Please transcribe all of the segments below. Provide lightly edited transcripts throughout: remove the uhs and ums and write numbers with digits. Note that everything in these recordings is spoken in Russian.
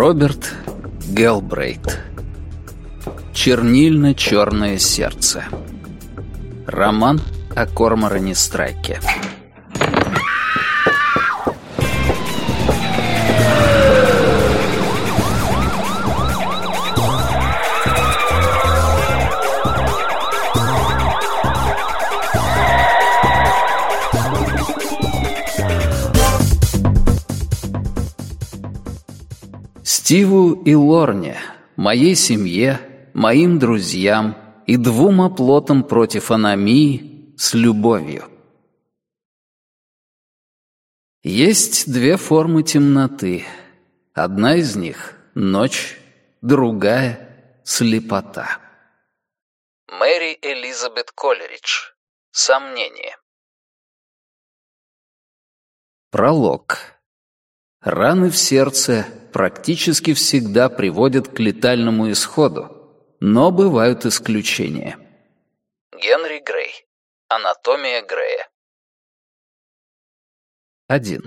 Роберт Гелбрейт. «Чернильно-черное сердце». Роман о Корморане Страйке. Стиву и Лорне, моей семье, моим друзьям и 2 оплотам против аномии с любовью. Есть 2 формы темноты. Одна из них — ночь, другая — слепота. Мэри Элизабет Колеридж. Сомнение. Пролог. Раны в сердце практически всегда приводят к летальному исходу, но бывают исключения. Генри Грей. Анатомия Грея. 1.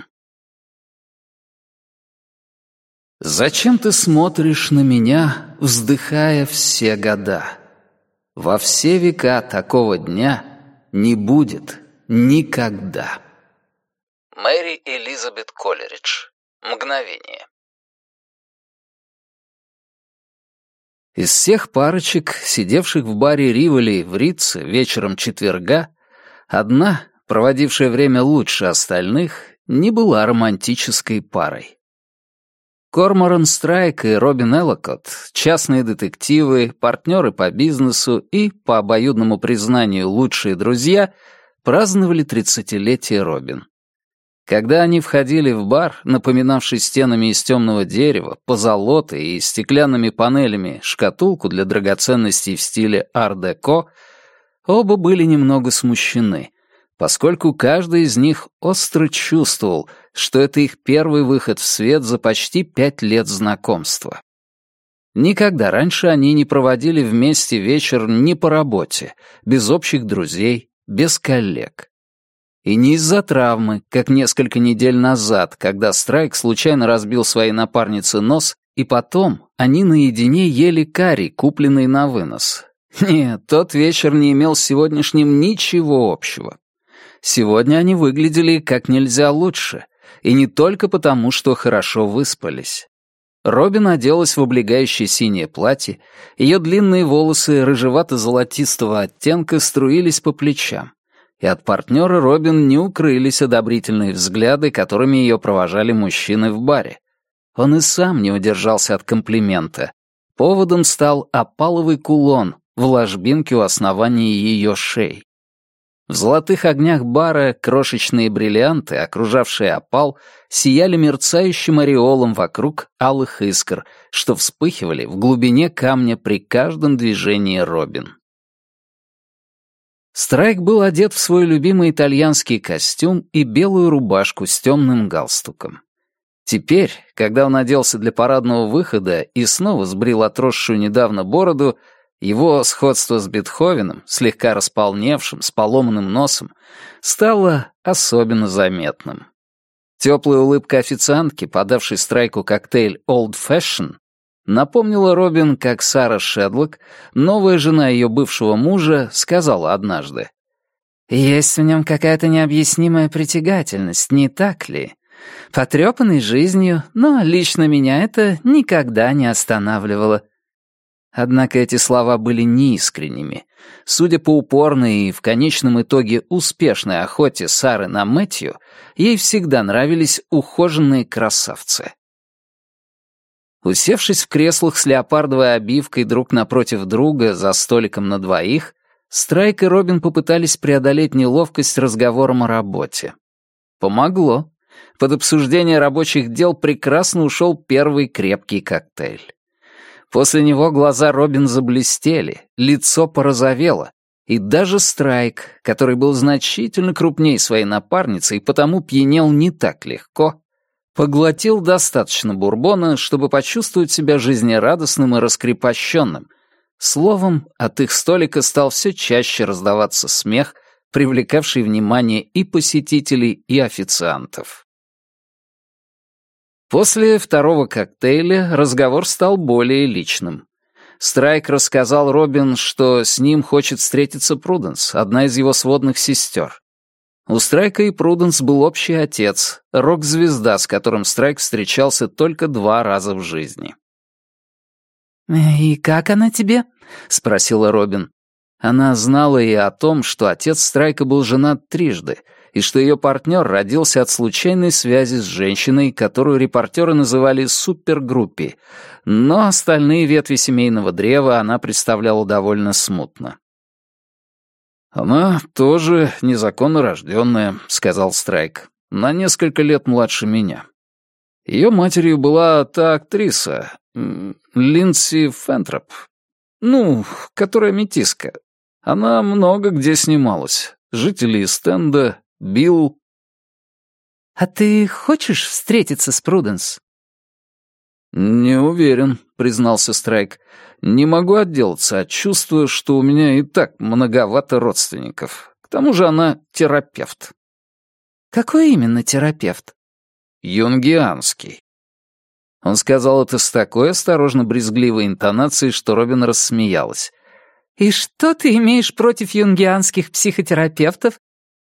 Зачем ты смотришь на меня, вздыхая все года? Во все века такого дня не будет никогда. Мэри Элизабет Колеридж. Мгновение. Из всех парочек, сидевших в баре Риволи в Ритце вечером четверга, одна, проводившая время лучше остальных, не была романтической парой. Корморан Страйк и Робин Эллокотт, частные детективы, партнеры по бизнесу и, по обоюдному признанию, лучшие друзья, праздновали 30-летие Робин. Когда они входили в бар, напоминавший стенами из темного дерева, позолотой и стеклянными панелями шкатулку для драгоценностей в стиле ар-деко, оба были немного смущены, поскольку каждый из них остро чувствовал, что это их первый выход в свет за почти 5 лет знакомства. Никогда раньше они не проводили вместе вечер ни по работе, без общих друзей, без коллег. И не из-за травмы, как несколько недель назад, когда Страйк случайно разбил своей напарнице нос, и потом они наедине ели карри, купленный на вынос. Нет, тот вечер не имел с сегодняшним ничего общего. Сегодня они выглядели как нельзя лучше, и не только потому, что хорошо выспались. Робин оделась в облегающее синее платье, ее длинные волосы рыжевато-золотистого оттенка струились по плечам. И от партнера Робин не укрылись одобрительные взгляды, которыми ее провожали мужчины в баре. Он и сам не удержался от комплимента. Поводом стал опаловый кулон в ложбинке у основания ее шеи. В золотых огнях бара крошечные бриллианты, окружавшие опал, сияли мерцающим ореолом вокруг алых искр, что вспыхивали в глубине камня при каждом движении Робин. Страйк был одет в свой любимый итальянский костюм и белую рубашку с темным галстуком. Теперь, когда он оделся для парадного выхода и снова сбрил отросшую недавно бороду, его сходство с Бетховеном, слегка располневшим, с поломанным носом, стало особенно заметным. Теплая улыбка официантки, подавшей Страйку коктейль «Old Fashion», напомнила Робин, как Сара Шедлок, новая жена ее бывшего мужа, сказала однажды: «Есть в нем какая-то необъяснимая притягательность, не так ли? Потрепанный жизнью, но лично меня это никогда не останавливало». Однако эти слова были неискренними. Судя по упорной и в конечном итоге успешной охоте Сары на Мэтью, ей всегда нравились ухоженные красавцы. Усевшись в креслах с леопардовой обивкой друг напротив друга за столиком на двоих, Страйк и Робин попытались преодолеть неловкость разговором о работе. Помогло. Под обсуждение рабочих дел прекрасно ушел первый крепкий коктейль. После него глаза Робин заблестели, лицо порозовело, и даже Страйк, который был значительно крупнее своей напарницы и потому пьянел не так легко, поглотил достаточно бурбона, чтобы почувствовать себя жизнерадостным и раскрепощенным. Словом, от их столика стал все чаще раздаваться смех, привлекавший внимание и посетителей, и официантов. После второго коктейля разговор стал более личным. Страйк рассказал Робин, что с ним хочет встретиться Пруденс, одна из его сводных сестер. У Страйка и Пруденс был общий отец, рок-звезда, с которым Страйк встречался только 2 раза в жизни. «И как она тебе?» — спросила Робин. Она знала и о том, что отец Страйка был женат 3 раза, и что ее партнер родился от случайной связи с женщиной, которую репортеры называли супергруппи, но остальные ветви семейного древа она представляла довольно смутно. «Она тоже незаконно рожденная», — сказал Страйк, — «на несколько лет младше меня. Ее матерью была та актриса, Линдси Фентроп, которая метиска. Она много где снималась. Жители Стенда, Билл». «А ты хочешь встретиться с Пруденс?» «Не уверен», — признался Страйк. «Не могу отделаться от чувства, что у меня и так многовато родственников. К тому же она терапевт». «Какой именно терапевт?» «Юнгианский». Он сказал это с такой осторожно-брезгливой интонацией, что Робин рассмеялась. «И что ты имеешь против юнгианских психотерапевтов?»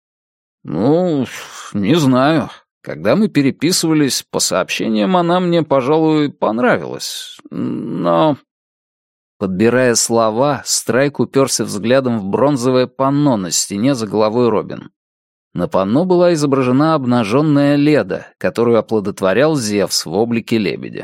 Не знаю. Когда мы переписывались, по сообщениям она мне, пожалуй, понравилась. Но...» Подбирая слова, Страйк уперся взглядом в бронзовое панно на стене за головой Робин. На панно была изображена обнаженная Леда, которую оплодотворял Зевс в облике лебедя.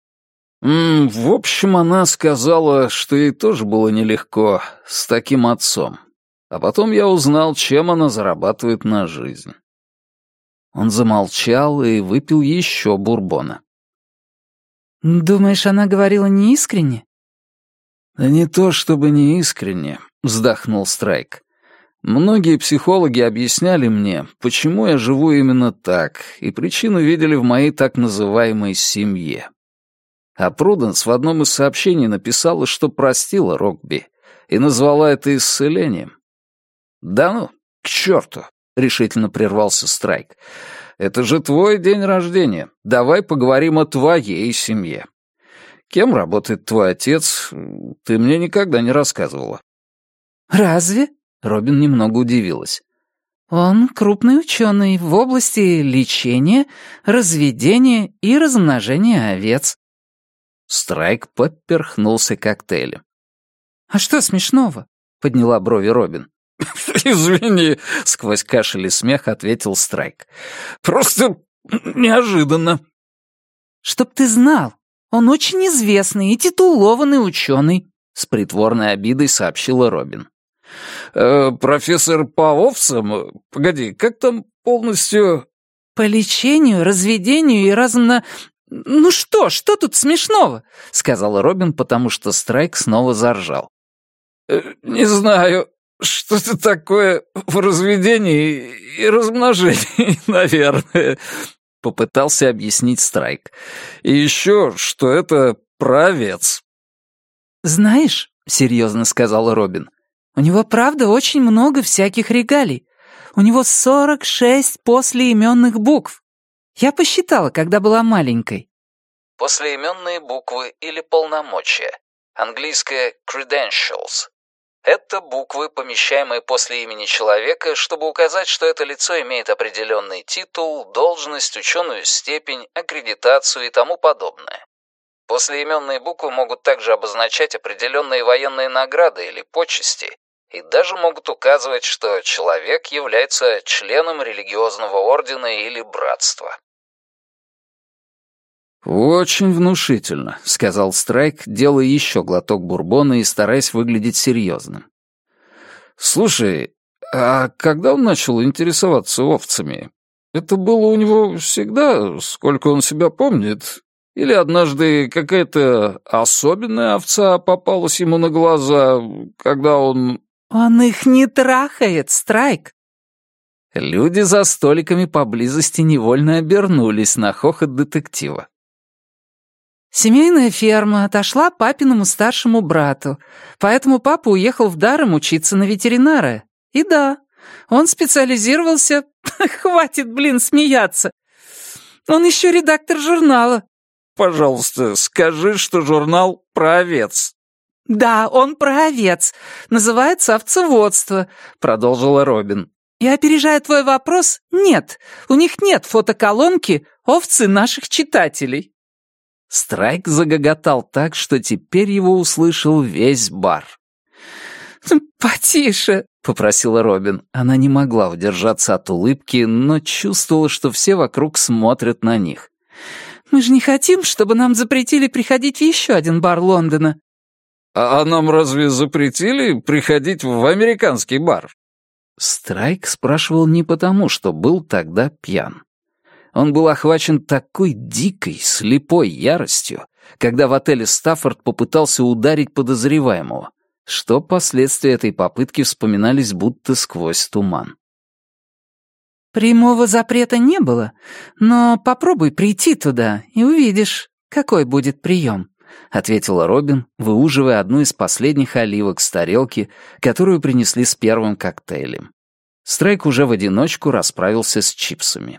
В общем, она сказала, что ей тоже было нелегко с таким отцом. А потом я узнал, чем она зарабатывает на жизнь. Он замолчал и выпил еще бурбона. «Думаешь, она говорила неискренне?» «Да не то чтобы неискренне», — вздохнул Страйк. «Многие психологи объясняли мне, почему я живу именно так, и причину видели в моей так называемой семье. А Пруденс в одном из сообщений написала, что простила Рокби, и назвала это исцелением». «Да ну, к черту!» — решительно прервался Страйк. «Это же твой день рождения. Давай поговорим о твоей семье. Кем работает твой отец? Ты мне никогда не рассказывала». «Разве?» — Робин немного удивилась. «Он крупный ученый в области лечения, разведения и размножения овец». Страйк поперхнулся коктейлем. «А что смешного?» — подняла брови Робин. «Извини», — сквозь кашель и смех ответил Страйк. «Просто неожиданно». «Чтоб ты знал, он очень известный и титулованный ученый», — с притворной обидой сообщила Робин. «Профессор по овцам? Погоди, как там полностью...» «По лечению, разведению и Ну что тут смешного?» — сказала Робин, потому что Страйк снова заржал. «Не знаю, что-то такое в разведении и размножении, наверное», — попытался объяснить Страйк. «И еще, что это про овец». «Знаешь», — серьезно сказала Робин, — «у него, правда, очень много всяких регалий. У него 46 послеименных букв. Я посчитала, когда была маленькой». Послеименные буквы или полномочия. Английское credentials. Это буквы, помещаемые после имени человека, чтобы указать, что это лицо имеет определенный титул, должность, ученую степень, аккредитацию и тому подобное. Послеименные буквы могут также обозначать определенные военные награды или почести, и даже могут указывать, что человек является членом религиозного ордена или братства. «Очень внушительно», — сказал Страйк, делая еще глоток бурбона и стараясь выглядеть серьезным. «Слушай, а когда он начал интересоваться овцами? Это было у него всегда, сколько он себя помнит? Или однажды какая-то особенная овца попалась ему на глаза, когда он...» «Он их не трахает, Страйк!» Люди за столиками поблизости невольно обернулись на хохот детектива. «Семейная ферма отошла папиному старшему брату, поэтому папа уехал в Даром учиться на ветеринара. И да, он специализировался... Хватит, смеяться! Он еще редактор журнала». «Пожалуйста, скажи, что журнал про овец». «Да, он про овец. Называется «Овцеводство», — продолжила Робин. «И опережая твой вопрос, нет, у них нет фотоколонки «Овцы наших читателей». Страйк загоготал так, что теперь его услышал весь бар. «Потише», — попросила Робин. Она не могла удержаться от улыбки, но чувствовала, что все вокруг смотрят на них. «Мы же не хотим, чтобы нам запретили приходить в еще один бар Лондона». «А нам разве запретили приходить в американский бар?» Страйк спрашивал не потому, что был тогда пьян. Он был охвачен такой дикой, слепой яростью, когда в отеле «Стаффорд» попытался ударить подозреваемого, что последствия этой попытки вспоминались будто сквозь туман. «Прямого запрета не было, но попробуй прийти туда и увидишь, какой будет прием», — ответила Робин, выуживая одну из последних оливок с тарелки, которую принесли с первым коктейлем. Страйк уже в одиночку расправился с чипсами.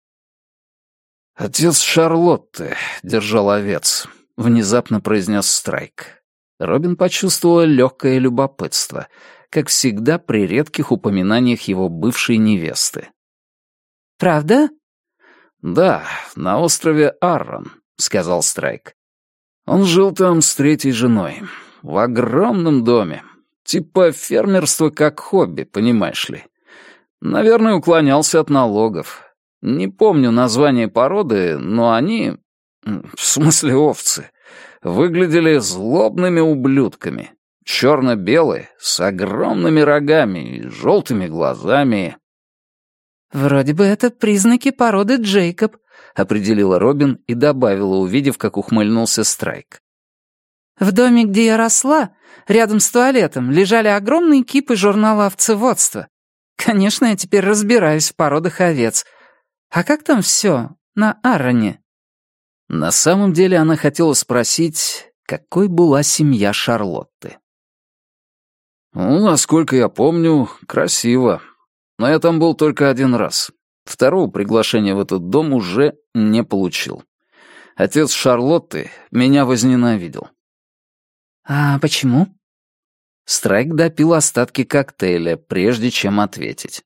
«Отец Шарлотты держал овец», — внезапно произнес Страйк. Робин почувствовала легкое любопытство, как всегда при редких упоминаниях его бывшей невесты. «Правда?» «Да, на острове Аррон», — сказал Страйк. «Он жил там с третьей женой, в огромном доме, типа фермерство как хобби, понимаешь ли. Наверное, уклонялся от налогов. Не помню название породы, но они, в смысле овцы, выглядели злобными ублюдками, черно-белые, с огромными рогами и желтыми глазами». «Вроде бы это признаки породы Джейкоб», — определила Робин и добавила, увидев, как ухмыльнулся Страйк. «В доме, где я росла, рядом с туалетом, лежали огромные кипы журнала «Овцеводство». Конечно, я теперь разбираюсь в породах овец. А как там все на Арроне?» На самом деле она хотела спросить, какой была семья Шарлотты. «Ну, насколько я помню, красиво. Но я там был только один раз. Второго приглашения в этот дом уже не получил. Отец Шарлотты меня возненавидел». «А почему?» Страйк допил остатки коктейля, прежде чем ответить.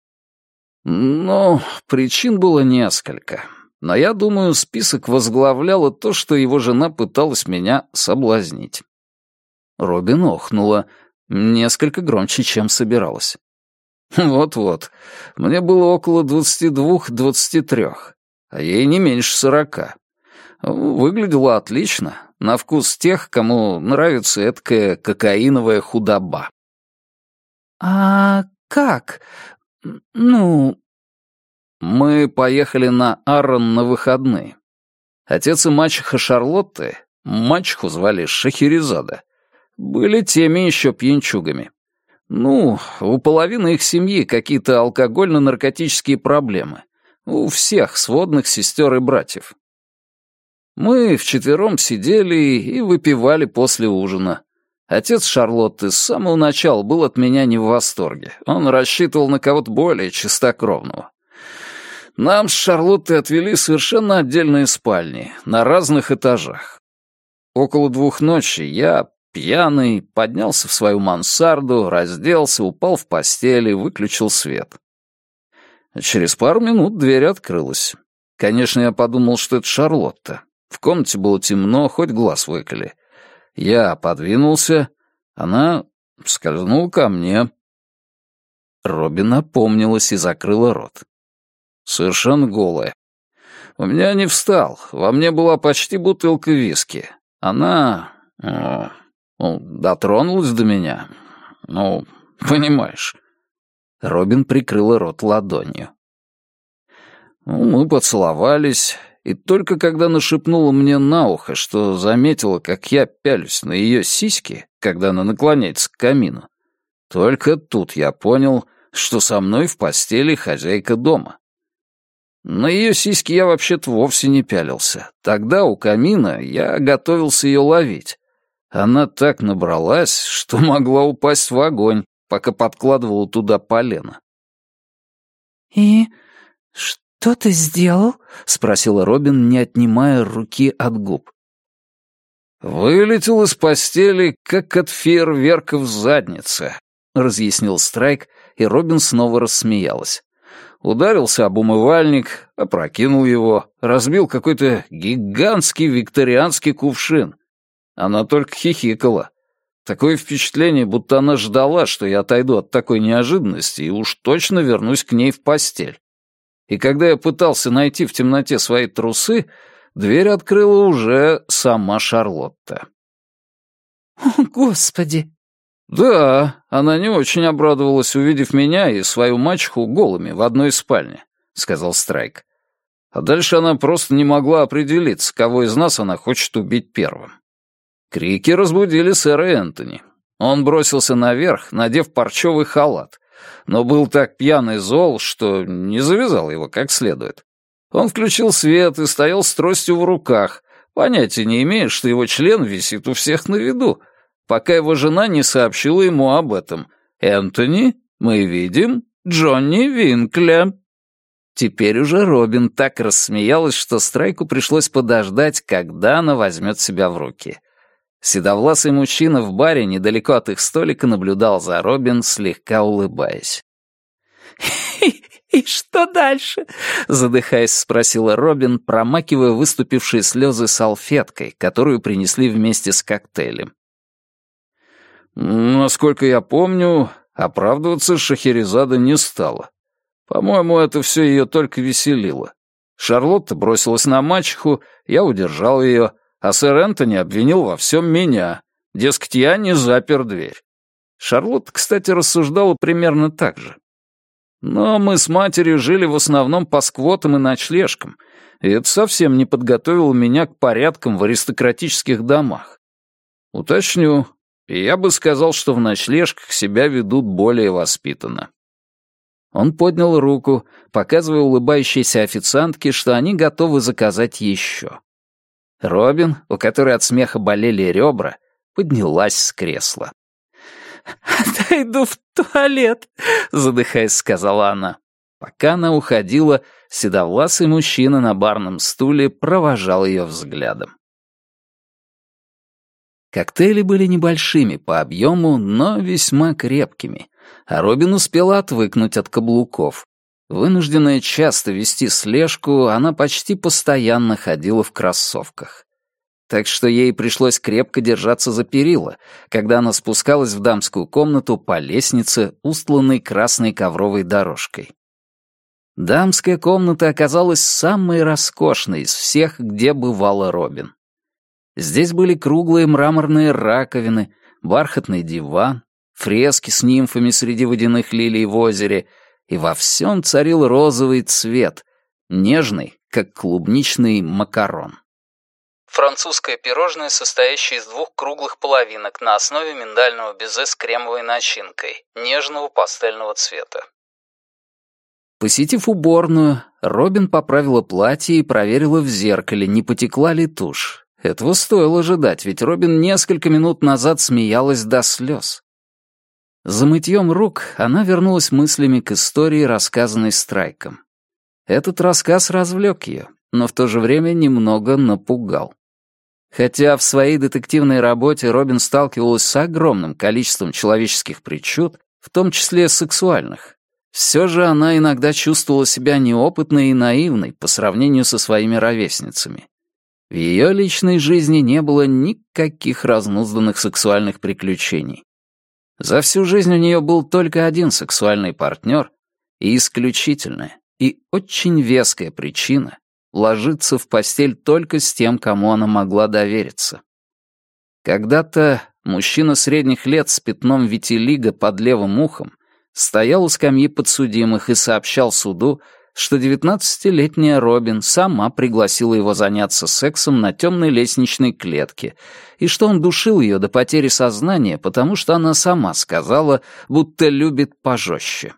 «Ну, причин было несколько. Но я думаю, список возглавляло то, что его жена пыталась меня соблазнить». Робин охнула, несколько громче, чем собиралась. «Вот-вот. Мне было около 22-23, а ей не меньше 40. Выглядела отлично, на вкус тех, кому нравится эдакая кокаиновая худоба». «А как? Ну...» «Мы поехали на Аррон на выходные. Отец и мачеха Шарлотты, мачеху звали Шахерезада, были теми еще пьянчугами. Ну, у половины их семьи какие-то алкогольно-наркотические проблемы. У всех сводных сестер и братьев. Мы вчетвером сидели и выпивали после ужина. Отец Шарлотты с самого начала был от меня не в восторге. Он рассчитывал на кого-то более чистокровного. Нам с Шарлоттой отвели совершенно отдельные спальни, на разных этажах. Около 2 ночи я, пьяный, поднялся в свою мансарду, разделся, упал в постель и выключил свет. Через пару минут дверь открылась. Конечно, я подумал, что это Шарлотта. В комнате было темно, хоть глаз выколи. Я подвинулся, она скользнула ко мне. Робин опомнилась и закрыла рот. Совершенно голая. У меня не встал, во мне была почти бутылка виски. Она... дотронулась до меня. Понимаешь. Робин прикрыла рот ладонью. Мы поцеловались, и только когда она шепнула мне на ухо, что заметила, как я пялюсь на ее сиськи, когда она наклоняется к камину, только тут я понял, что со мной в постели хозяйка дома. На ее сиськи я вообще-то вовсе не пялился. Тогда у камина я готовился ее ловить. Она так набралась, что могла упасть в огонь, пока подкладывала туда полено. «И «Что ты сделал?» — спросила Робин, не отнимая руки от губ. «Вылетел из постели, как от фейерверка в заднице», — разъяснил Страйк, и Робин снова рассмеялась. Ударился об умывальник, опрокинул его, разбил какой-то гигантский викторианский кувшин. Она только хихикала. Такое впечатление, будто она ждала, что я отойду от такой неожиданности и уж точно вернусь к ней в постель. И когда я пытался найти в темноте свои трусы, дверь открыла уже сама Шарлотта. «О, Господи!» «Да, она не очень обрадовалась, увидев меня и свою мачеху голыми в одной спальне», — сказал Страйк. А дальше она просто не могла определиться, кого из нас она хочет убить первым. Крики разбудили сэра Энтони. Он бросился наверх, надев парчевый халат, но был так пьян и зол, что не завязал его как следует. Он включил свет и стоял с тростью в руках, понятия не имея, что его член висит у всех на виду, пока его жена не сообщила ему об этом. «Энтони, мы видим Джонни Винкля». Теперь уже Робин так рассмеялась, что Страйку пришлось подождать, когда она возьмет себя в руки. Седовласый мужчина в баре недалеко от их столика наблюдал за Робин, слегка улыбаясь. «И что дальше?» — задыхаясь, спросила Робин, промакивая выступившие слезы салфеткой, которую принесли вместе с коктейлем. Насколько я помню, оправдываться Шахерезада не стала. По-моему, это все ее только веселило. Шарлотта бросилась на мачеху, я удержал ее, а сэр Энтони обвинил во всем меня. Дескать, я не запер дверь. Шарлотта, кстати, рассуждала примерно так же. Но мы с матерью жили в основном по сквотам и ночлежкам, и это совсем не подготовило меня к порядкам в аристократических домах. Уточню, я бы сказал, что в ночлежках себя ведут более воспитанно. Он поднял руку, показывая улыбающейся официантке, что они готовы заказать еще. Робин, у которой от смеха болели ребра, поднялась с кресла. «Отойду в туалет», — задыхаясь, сказала она. Пока она уходила, седовласый мужчина на барном стуле провожал ее взглядом. Коктейли были небольшими по объему, но весьма крепкими, а Робин успела отвыкнуть от каблуков. Вынужденная часто вести слежку, она почти постоянно ходила в кроссовках. Так что ей пришлось крепко держаться за перила, когда она спускалась в дамскую комнату по лестнице, устланной красной ковровой дорожкой. Дамская комната оказалась самой роскошной из всех, где бывала Робин. Здесь были круглые мраморные раковины, бархатный диван, фрески с нимфами среди водяных лилий в озере, и во всем царил розовый цвет, нежный, как клубничный макарон. Французское пирожное, состоящее из 2 круглых половинок на основе миндального безе с кремовой начинкой, нежного пастельного цвета. Посетив уборную, Робин поправила платье и проверила в зеркале, не потекла ли тушь. Этого стоило ожидать, ведь Робин несколько минут назад смеялась до слез. За мытьем рук она вернулась мыслями к истории, рассказанной Страйком. Этот рассказ развлек ее, но в то же время немного напугал. Хотя в своей детективной работе Робин сталкивалась с огромным количеством человеческих причуд, в том числе сексуальных, все же она иногда чувствовала себя неопытной и наивной по сравнению со своими ровесницами. В ее личной жизни не было никаких разнузданных сексуальных приключений. За всю жизнь у нее был только один сексуальный партнер и исключительная, и очень веская причина ложиться в постель только с тем, кому она могла довериться. Когда-то мужчина средних лет с пятном витилиго под левым ухом стоял у скамьи подсудимых и сообщал суду, что 19-летняя Робин сама пригласила его заняться сексом на темной лестничной клетке, и что он душил ее до потери сознания, потому что она сама сказала, будто любит пожестче.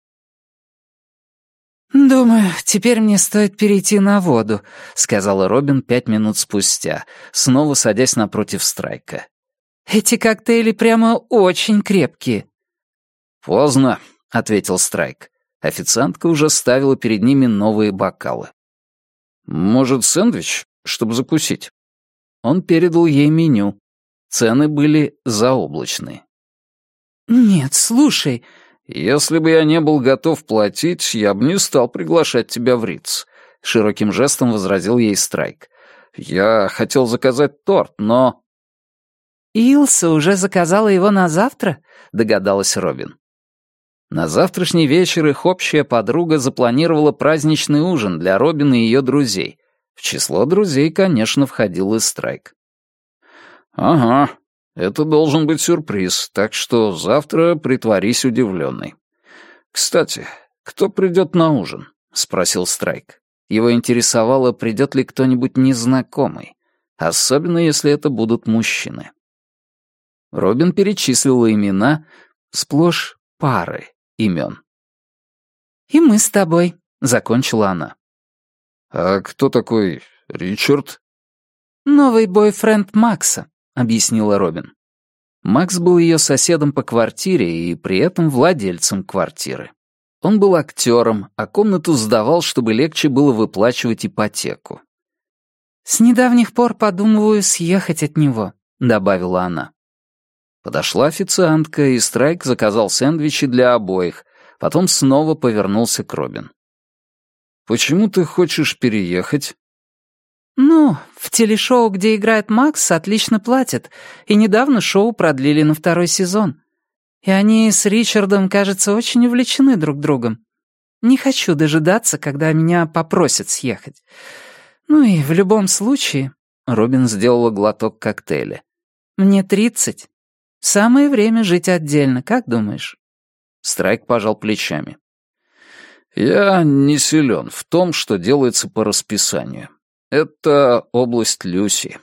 «Думаю, теперь мне стоит перейти на воду», — сказала Робин 5 минут спустя, снова садясь напротив Страйка. «Эти коктейли прямо очень крепкие». «Поздно», — ответил Страйк. Официантка уже ставила перед ними новые бокалы. «Может, сэндвич, чтобы закусить?» Он передал ей меню. Цены были заоблачные. «Нет, слушай...» «Если бы я не был готов платить, я бы не стал приглашать тебя в Ritz», — широким жестом возразил ей Страйк. «Я хотел заказать торт, но...» «Илса уже заказала его на завтра?» — догадалась Робин. На завтрашний вечер их общая подруга запланировала праздничный ужин для Робин и ее друзей. В число друзей, конечно, входил и Страйк. «Ага, это должен быть сюрприз, так что завтра притворись удивленной. Кстати, кто придет на ужин?» — спросил Страйк. Его интересовало, придет ли кто-нибудь незнакомый, особенно если это будут мужчины. Робин перечислила имена, сплошь пары имен. «И мы с тобой», — закончила она. «А кто такой Ричард?» «Новый бойфренд Макса», — объяснила Робин. Макс был ее соседом по квартире и при этом владельцем квартиры. Он был актером, а комнату сдавал, чтобы легче было выплачивать ипотеку. «С недавних пор подумываю съехать от него», — добавила она. Подошла официантка, и Страйк заказал сэндвичи для обоих, потом снова повернулся к Робин. «Почему ты хочешь переехать?» «Ну, в телешоу, где играет Макс, отлично платят, и недавно шоу продлили на 2-й сезон. И они с Ричардом, кажется, очень увлечены друг другом. Не хочу дожидаться, когда меня попросят съехать. Ну и в любом случае...» Робин сделала глоток коктейля. «Мне 30. Самое время жить отдельно, как думаешь?» Страйк пожал плечами. «Я не силен в том, что делается по расписанию. Это область Люси».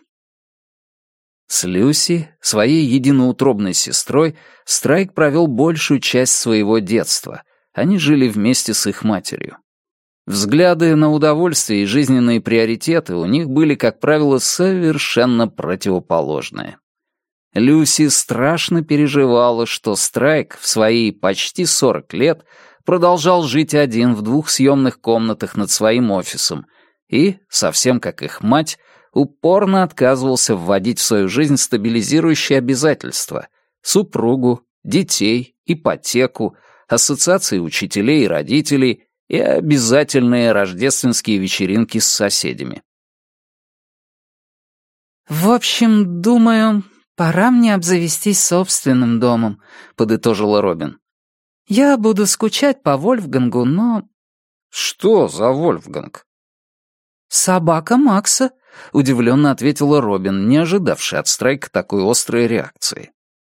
С Люси, своей единоутробной сестрой, Страйк провел большую часть своего детства. Они жили вместе с их матерью. Взгляды на удовольствие и жизненные приоритеты у них были, как правило, совершенно противоположные. Люси страшно переживала, что Страйк в свои почти 40 лет продолжал жить один в 2 съемных комнатах над своим офисом и, совсем как их мать, упорно отказывался вводить в свою жизнь стабилизирующие обязательства — супругу, детей, ипотеку, ассоциации учителей и родителей и обязательные рождественские вечеринки с соседями. «В общем, думаю, пора мне обзавестись собственным домом», — подытожила Робин. «Я буду скучать по Вольфгангу, но...» «Что за Вольфганг?» «Собака Макса», — удивленно ответила Робин, не ожидавшая от Страйка такой острой реакции.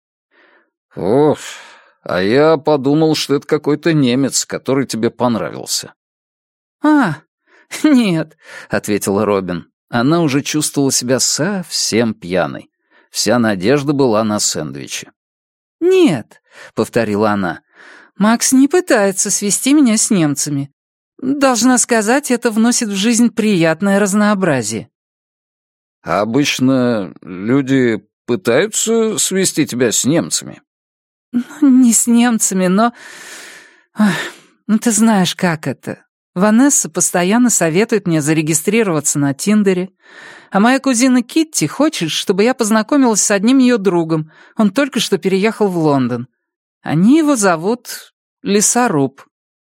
«Ох, а я подумал, что это какой-то немец, который тебе понравился». «А, нет», — ответила Робин. Она уже чувствовала себя совсем пьяной. Вся надежда была на сэндвиче. «Нет», — повторила она, — «Макс не пытается свести меня с немцами. Должна сказать, это вносит в жизнь приятное разнообразие». «А обычно люди пытаются свести тебя с немцами?» «Не с немцами, но... Ой, ну ты знаешь, как это. Ванесса постоянно советует мне зарегистрироваться на Тиндере, а моя кузина Китти хочет, чтобы я познакомилась с одним ее другом. Он только что переехал в Лондон. Они его зовут Лесоруб».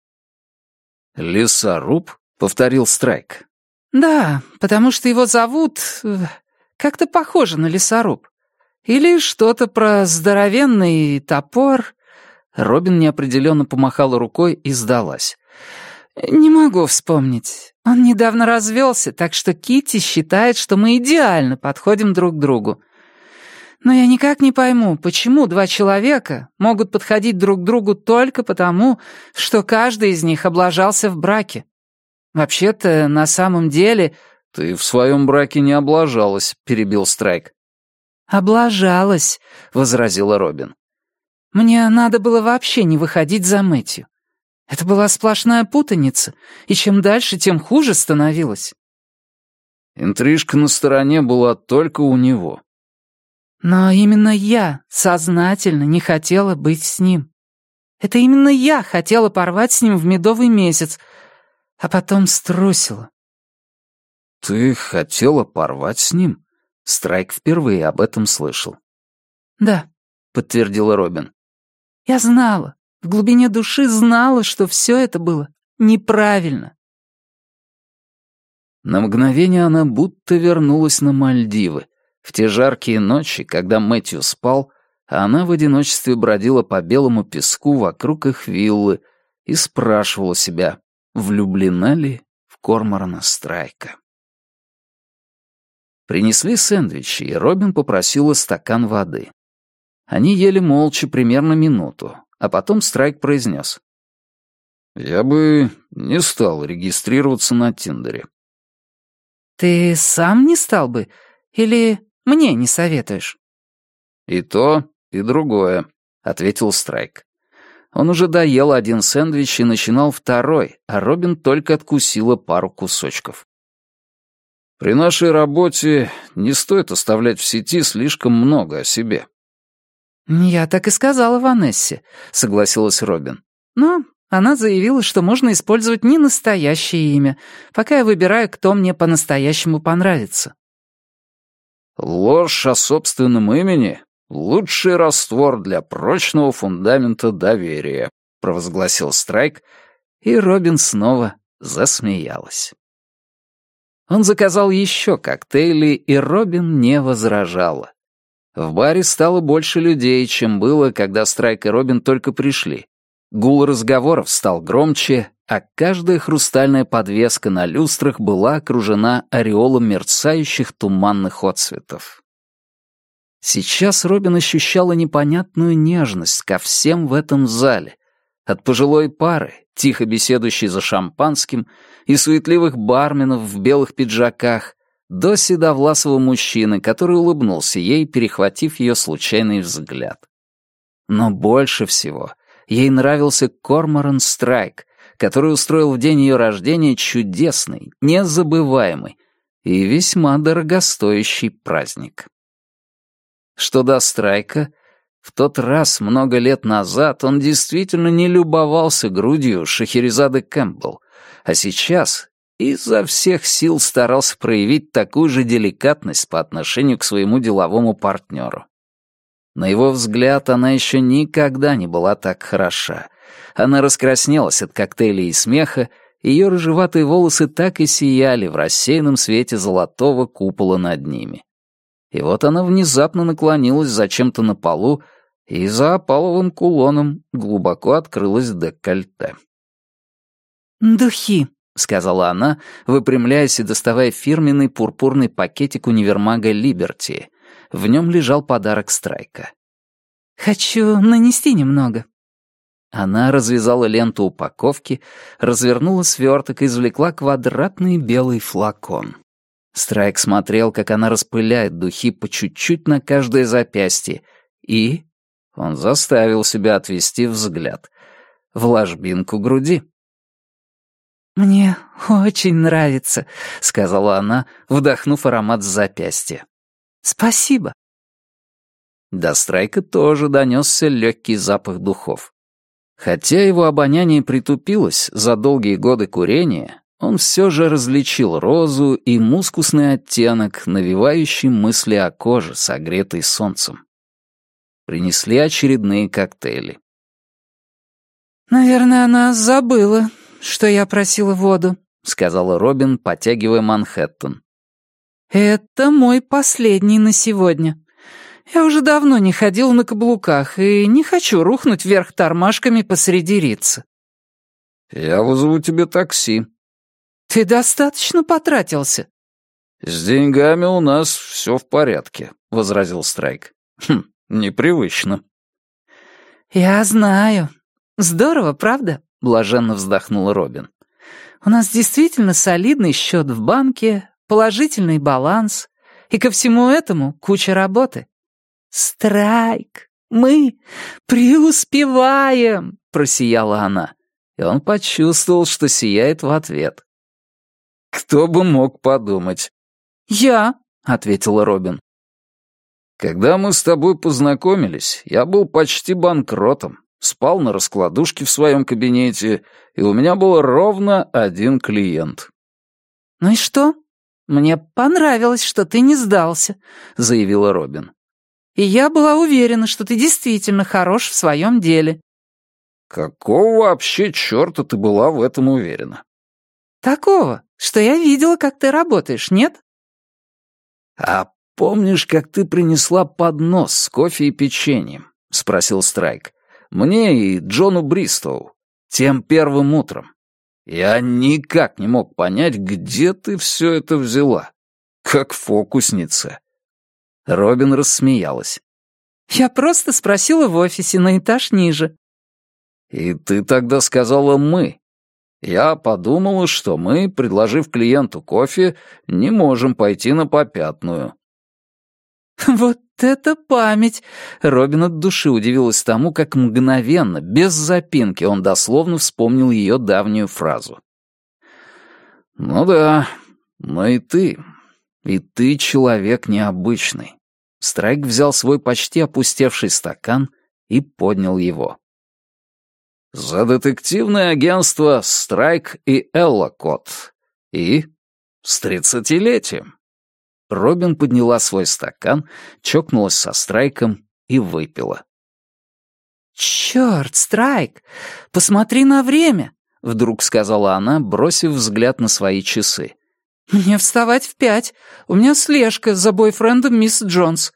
«Лесоруб?» — повторил Страйк. «Да, потому что его зовут... как-то похоже на лесоруб. Или что-то про здоровенный топор...» Робин неопределенно помахала рукой и сдалась. «Не могу вспомнить. Он недавно развелся, так что Китти считает, что мы идеально подходим друг к другу. Но я никак не пойму, почему 2 человека могут подходить друг к другу только потому, что каждый из них облажался в браке. Вообще-то, на самом деле...» «Ты в своем браке не облажалась», — перебил Страйк. «Облажалась», — возразила Робин. «Мне надо было вообще не выходить за Мэтью. Это была сплошная путаница, и чем дальше, тем хуже становилось». Интрижка на стороне была только у него. «Но именно я сознательно не хотела быть с ним. Это именно я хотела порвать с ним в медовый месяц, а потом струсила». «Ты хотела порвать с ним?» Страйк впервые об этом слышал. «Да», — подтвердила Робин. «Я знала, в глубине души знала, что все это было неправильно». На мгновение она будто вернулась на Мальдивы, в те жаркие ночи, когда Мэтью спал, а она в одиночестве бродила по белому песку вокруг их виллы и спрашивала себя, влюблена ли в Корморана Страйка. Принесли сэндвичи, и Робин попросила стакан воды. Они ели молча примерно минуту, а потом Страйк произнес: «Я бы не стал регистрироваться на Тиндере». «Ты сам не стал бы? Или мне не советуешь?» «И то, и другое», — ответил Страйк. Он уже доел один сэндвич и начинал второй, а Робин только откусила пару кусочков. «При нашей работе не стоит оставлять в сети слишком много о себе». «Я так и сказала Ванессе», — согласилась Робин. «Но она заявила, что можно использовать не настоящее имя, пока я выбираю, кто мне по-настоящему понравится». «Ложь о собственном имени — лучший раствор для прочного фундамента доверия», — провозгласил Страйк, и Робин снова засмеялась. Он заказал еще коктейли, и Робин не возражала. В баре стало больше людей, чем было, когда Страйк и Робин только пришли. Гул разговоров стал громче, а каждая хрустальная подвеска на люстрах была окружена ореолом мерцающих туманных отсветов. Сейчас Робин ощущала непонятную нежность ко всем в этом зале. От пожилой пары, тихо беседующей за шампанским, и суетливых барменов в белых пиджаках, до седовласого мужчины, который улыбнулся ей, перехватив ее случайный взгляд. Но больше всего ей нравился Корморан Страйк, который устроил в день ее рождения чудесный, незабываемый и весьма дорогостоящий праздник. Что до Страйка, в тот раз, много лет назад, он действительно не любовался грудью Шахерезады Кэмпбелл, а сейчас изо всех сил старался проявить такую же деликатность по отношению к своему деловому партнеру. На его взгляд, она еще никогда не была так хороша. Она раскраснелась от коктейлей и смеха, ее рыжеватые волосы так и сияли в рассеянном свете золотого купола над ними. И вот она внезапно наклонилась зачем-то на полу, и за опаловым кулоном глубоко открылось декольте. «Духи», — сказала она, выпрямляясь и доставая фирменный пурпурный пакетик универмага «Либерти». В нем лежал подарок Страйка. «Хочу нанести немного». Она развязала ленту упаковки, развернула сверток и извлекла квадратный белый флакон. Страйк смотрел, как она распыляет духи по чуть-чуть на каждое запястье, и он заставил себя отвести взгляд в ложбинку груди. «Мне очень нравится», — сказала она, вдохнув аромат с запястья. «Спасибо». До Страйка тоже донесся легкий запах духов. Хотя его обоняние притупилось за долгие годы курения, он все же различил розу и мускусный оттенок, навевающий мысли о коже, согретой солнцем. Принесли очередные коктейли. «Наверное, она забыла, что я просила воду», — сказала Робин, потягивая Манхэттен. «Это мой последний на сегодня. Я уже давно не ходила на каблуках и не хочу рухнуть вверх тормашками посреди рица». «Я вызову тебе такси». «Ты достаточно потратился». «С деньгами у нас все в порядке», — возразил Страйк. Непривычно». «Я знаю. Здорово, правда?» — блаженно вздохнула Робин. «У нас действительно солидный счет в банке, положительный баланс, и ко всему этому куча работы». «Страйк, мы преуспеваем!» — просияла она, и он почувствовал, что сияет в ответ. «Кто бы мог подумать?» «Я», — ответила Робин. «Когда мы с тобой познакомились, я был почти банкротом», спал на раскладушке в своем кабинете, и у меня был ровно один клиент». «Ну и что? Мне понравилось, что ты не сдался», — заявила Робин. «И я была уверена, что ты действительно хорош в своем деле». «Какого вообще черта ты была в этом уверена?» «Такого, что я видела, как ты работаешь, нет?» «А помнишь, как ты принесла поднос с кофе и печеньем?» — спросил Страйк. «Мне и Джону Бристоу. Тем первым утром. Я никак не мог понять, где ты все это взяла. Как фокусница». Робин рассмеялась. «Я просто спросила в офисе на этаж ниже». «И ты тогда сказала «мы». Я подумала, что мы, предложив клиенту кофе, не можем пойти на попятную». «Вот это память!» Робин от души удивилась тому, как мгновенно, без запинки, он дословно вспомнил ее давнюю фразу. «Ну да, но и ты человек необычный». Страйк взял свой почти опустевший стакан и поднял его. «За детективное агентство «Страйк и Эллокотт» и с 30-летием». Робин подняла свой стакан, чокнулась со Страйком и выпила. «Чёрт, Страйк, посмотри на время!» — вдруг сказала она, бросив взгляд на свои часы. «Мне вставать в 5. У меня слежка за бойфрендом мисс Джонс».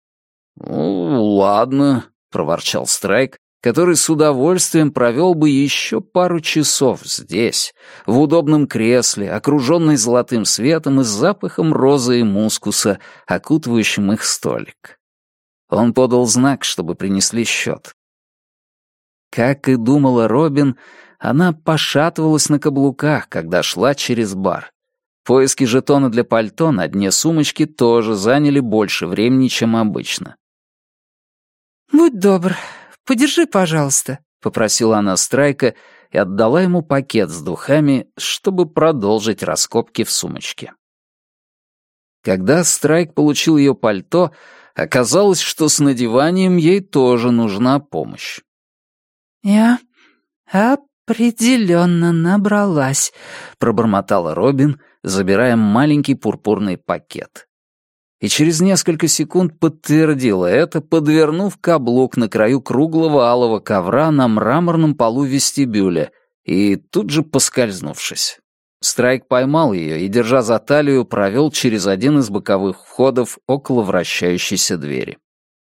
«Ну, ладно», — проворчал Страйк, который с удовольствием провел бы еще пару часов здесь, в удобном кресле, окруженный золотым светом и запахом розы и мускуса, окутывающим их столик. Он подал знак, чтобы принесли счет. Как и думала Робин, она пошатывалась на каблуках, когда шла через бар. Поиски жетона для пальто на дне сумочки тоже заняли больше времени, чем обычно. «Будь добр, подержи, пожалуйста», — попросила она Страйка и отдала ему пакет с духами, чтобы продолжить раскопки в сумочке. Когда Страйк получил ее пальто, оказалось, что с надеванием ей тоже нужна помощь. «Я определенно набралась», — пробормотала Робин, забирая маленький пурпурный пакет. И через несколько секунд подтвердила это, подвернув каблук на краю круглого алого ковра на мраморном полу вестибюля и тут же поскользнувшись. Страйк поймал ее и, держа за талию, провел через один из боковых входов около вращающейся двери.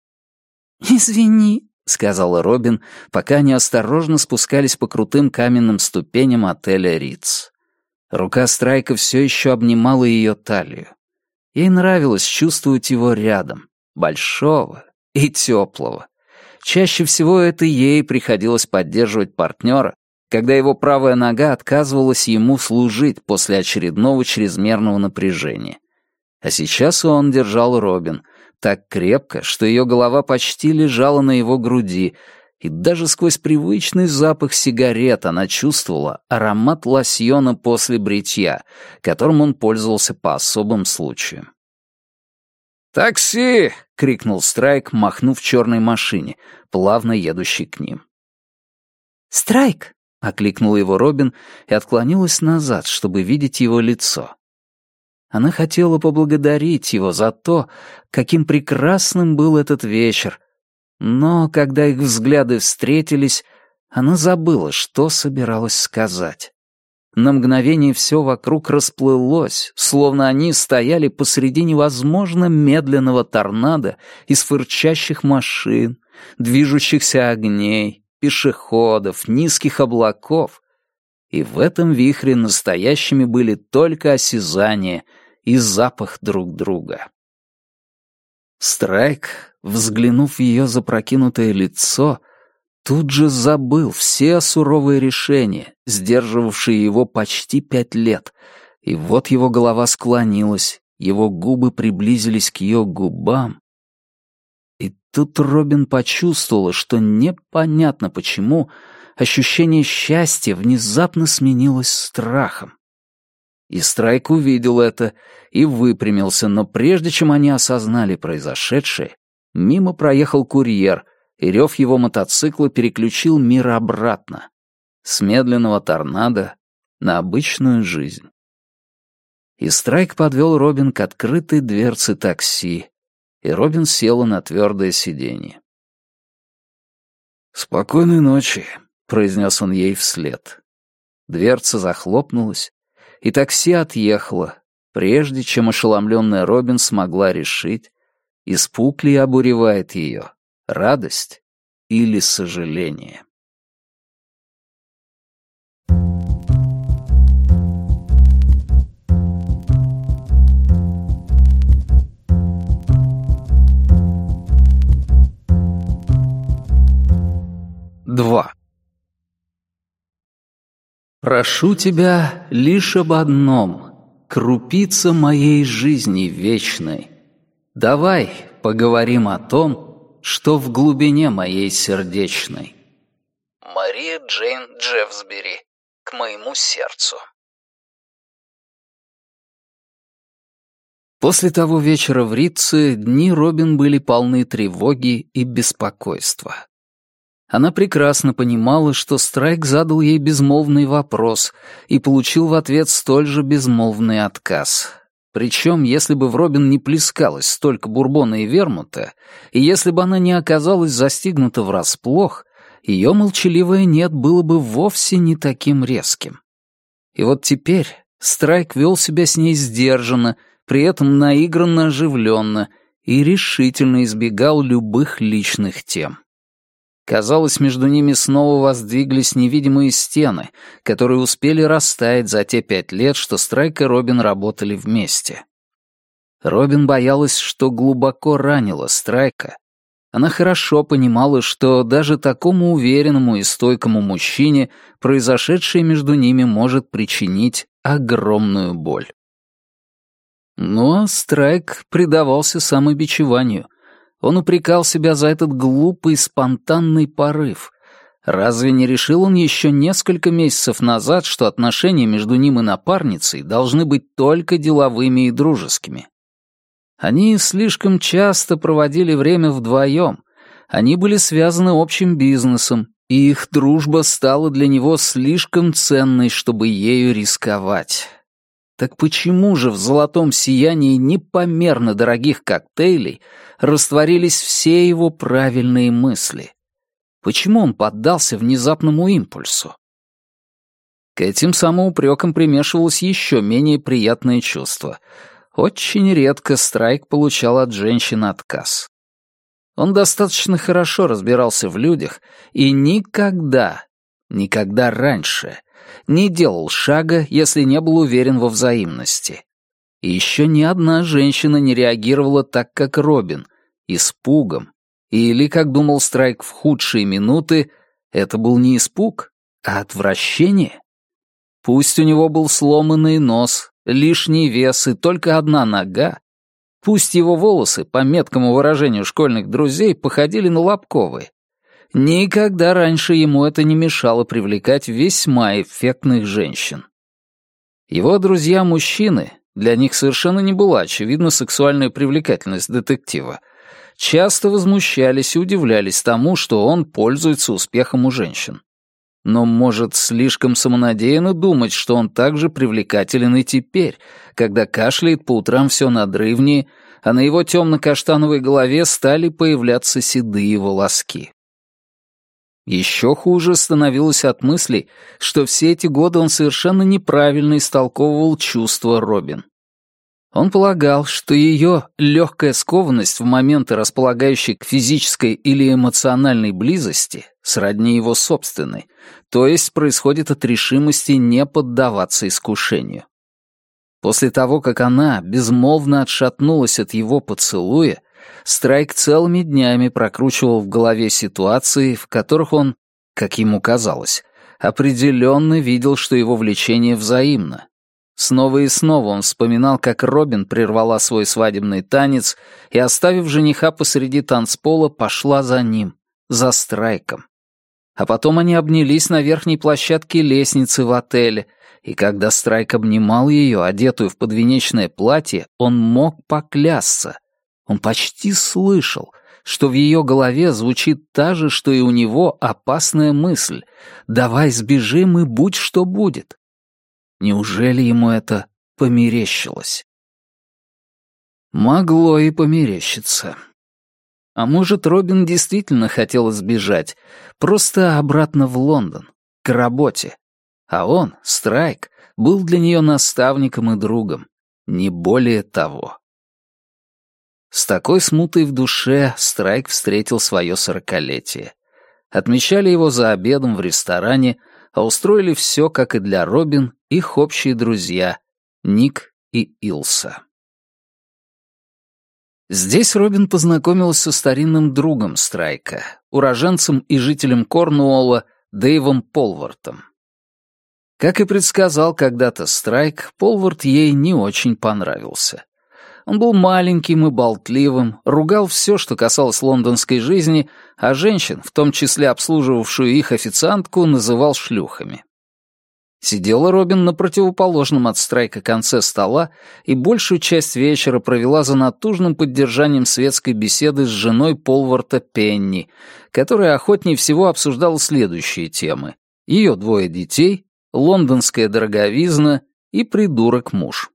«Извини», — сказала Робин, пока они осторожно спускались по крутым каменным ступеням отеля «Ритц». Рука Страйка все еще обнимала ее талию. Ей нравилось чувствовать его рядом, большого и теплого. Чаще всего это ей приходилось поддерживать партнера, когда его правая нога отказывалась ему служить после очередного чрезмерного напряжения. А сейчас он держал Робин так крепко, что ее голова почти лежала на его груди, и даже сквозь привычный запах сигарет она чувствовала аромат лосьона после бритья, которым он пользовался по особым случаям. «Такси!» — крикнул Страйк, махнув черной машине, плавно едущей к ним. «Страйк!» — окликнула его Робин и отклонилась назад, чтобы видеть его лицо. Она хотела поблагодарить его за то, каким прекрасным был этот вечер, но когда их взгляды встретились, она забыла, что собиралась сказать. На мгновение все вокруг расплылось, словно они стояли посреди невозможно медленного торнадо из фырчащих машин, движущихся огней, пешеходов, низких облаков. И в этом вихре настоящими были только осязание и запах друг друга. Страйк, взглянув в ее запрокинутое лицо, тут же забыл все суровые решения, сдерживавшие его почти 5 лет, и вот его голова склонилась, его губы приблизились к ее губам. И тут Робин почувствовала, что непонятно почему ощущение счастья внезапно сменилось страхом. И Страйк увидел это и выпрямился, но прежде чем они осознали произошедшее, мимо проехал курьер, и рев его мотоцикла переключил мир обратно, с медленного торнадо на обычную жизнь. И Страйк подвел Робин к открытой дверце такси, и Робин села на твердое сиденье. «Спокойной ночи», — произнес он ей вслед. Дверца захлопнулась, и такси отъехало, прежде чем ошеломленная Робин смогла решить, испуг ли обуревает ее, радость или сожаление. Два. Прошу тебя лишь об одном, крупица моей жизни вечной. Давай поговорим о том, что в глубине моей сердечной. Мария Джейн Джеффсбери. К моему сердцу. После того вечера в Ритце дни Робин были полны тревоги и беспокойства. Она прекрасно понимала, что Страйк задал ей безмолвный вопрос и получил в ответ столь же безмолвный отказ. Причем, если бы в Робин не плескалось столько бурбона и вермута, и если бы она не оказалась застигнута врасплох, ее молчаливое «нет» было бы вовсе не таким резким. И вот теперь Страйк вел себя с ней сдержанно, при этом наигранно оживленно и решительно избегал любых личных тем. Казалось, между ними снова воздвиглись невидимые стены, которые успели растаять за те 5 лет, что Страйк и Робин работали вместе. Робин боялась, что глубоко ранила Страйка. Она хорошо понимала, что даже такому уверенному и стойкому мужчине произошедшее между ними может причинить огромную боль. Но Страйк предавался самобичеванию. Он упрекал себя за этот глупый, спонтанный порыв. Разве не решил он еще несколько месяцев назад, что отношения между ним и напарницей должны быть только деловыми и дружескими? Они слишком часто проводили время вдвоем. Они были связаны общим бизнесом, и их дружба стала для него слишком ценной, чтобы ею рисковать. Так почему же в золотом сиянии непомерно дорогих коктейлей растворились все его правильные мысли? Почему он поддался внезапному импульсу? К этим самоупрекам примешивалось еще менее приятное чувство. Очень редко Страйк получал от женщин отказ. Он достаточно хорошо разбирался в людях и никогда раньше не делал шага, если не был уверен во взаимности. И еще ни одна женщина не реагировала так, как Робин, испугом. Или, как думал Страйк в худшие минуты, это был не испуг, а отвращение. Пусть у него был сломанный нос, лишний вес и только одна нога, пусть его волосы, по меткому выражению школьных друзей, походили на лобковые, никогда раньше ему это не мешало привлекать весьма эффектных женщин. Его друзья-мужчины, для них совершенно не была очевидна сексуальная привлекательность детектива, часто возмущались и удивлялись тому, что он пользуется успехом у женщин. Но, может, слишком самонадеянно думать, что он также привлекателен и теперь, когда кашляет по утрам все надрывнее, а на его темно-каштановой голове стали появляться седые волоски. Еще хуже становилось от мыслей, что все эти годы он совершенно неправильно истолковывал чувства Робин. Он полагал, что ее легкая скованность в моменты, располагающие к физической или эмоциональной близости, сродни его собственной, то есть происходит от решимости не поддаваться искушению. После того, как она безмолвно отшатнулась от его поцелуя, Страйк целыми днями прокручивал в голове ситуации, в которых он, как ему казалось, определенно видел, что его влечение взаимно. Снова и снова он вспоминал, как Робин прервала свой свадебный танец и, оставив жениха посреди танцпола, пошла за ним, за Страйком. А потом они обнялись на верхней площадке лестницы в отеле, и когда Страйк обнимал ее, одетую в подвенечное платье, он мог поклясться. Он почти слышал, что в ее голове звучит та же, что и у него, опасная мысль: «Давай сбежим и будь что будет». Неужели ему это померещилось? Могло и померещиться. А может, Робин действительно хотела сбежать, просто обратно в Лондон, к работе. А он, Страйк, был для нее наставником и другом, не более того. С такой смутой в душе Страйк встретил свое 40-летие. Отмечали его за обедом в ресторане, а устроили все, как и для Робин, их общие друзья Ник и Илса. Здесь Робин познакомилась со старинным другом Страйка, уроженцем и жителем Корнуолла Дэйвом Полвартом. Как и предсказал когда-то Страйк, Полварт ей не очень понравился. Он был маленьким и болтливым, ругал все, что касалось лондонской жизни, а женщин, в том числе обслуживавшую их официантку, называл шлюхами. Сидела Робин на противоположном от Страйка конце стола и большую часть вечера провела за натужным поддержанием светской беседы с женой Полварта Пенни, которая охотнее всего обсуждала следующие темы: ее 2 детей, лондонская дороговизна и придурок-муж.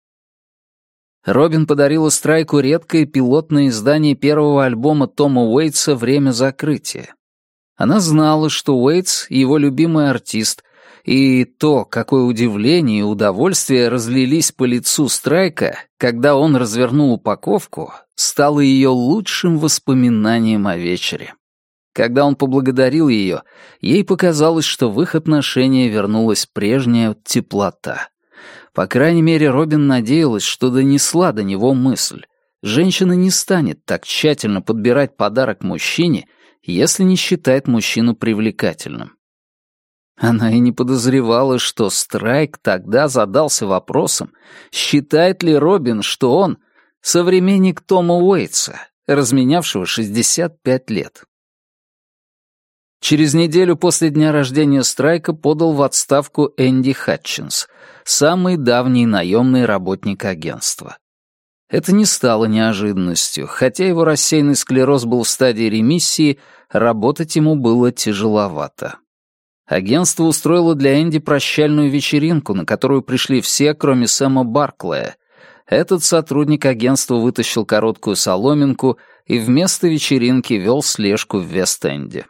Робин подарила Страйку редкое пилотное издание первого альбома Тома Уэйтса «Время закрытия». Она знала, что Уэйтс — его любимый артист, и то, какое удивление и удовольствие разлились по лицу Страйка, когда он развернул упаковку, стало ее лучшим воспоминанием о вечере. Когда он поблагодарил ее, ей показалось, что в их отношения вернулась прежняя теплота. По крайней мере, Робин надеялась, что донесла до него мысль: женщина не станет так тщательно подбирать подарок мужчине, если не считает мужчину привлекательным. Она и не подозревала, что Страйк тогда задался вопросом, считает ли Робин, что он современник Тома Уэйтса, разменявшего 65 лет. Через неделю после дня рождения Страйка подал в отставку Энди Хатчинс, самый давний наемный работник агентства. Это не стало неожиданностью, хотя его рассеянный склероз был в стадии ремиссии, работать ему было тяжеловато. Агентство устроило для Энди прощальную вечеринку, на которую пришли все, кроме Сэма Барклая. Этот сотрудник агентства вытащил короткую соломинку и вместо вечеринки вел слежку в Вест-Энде.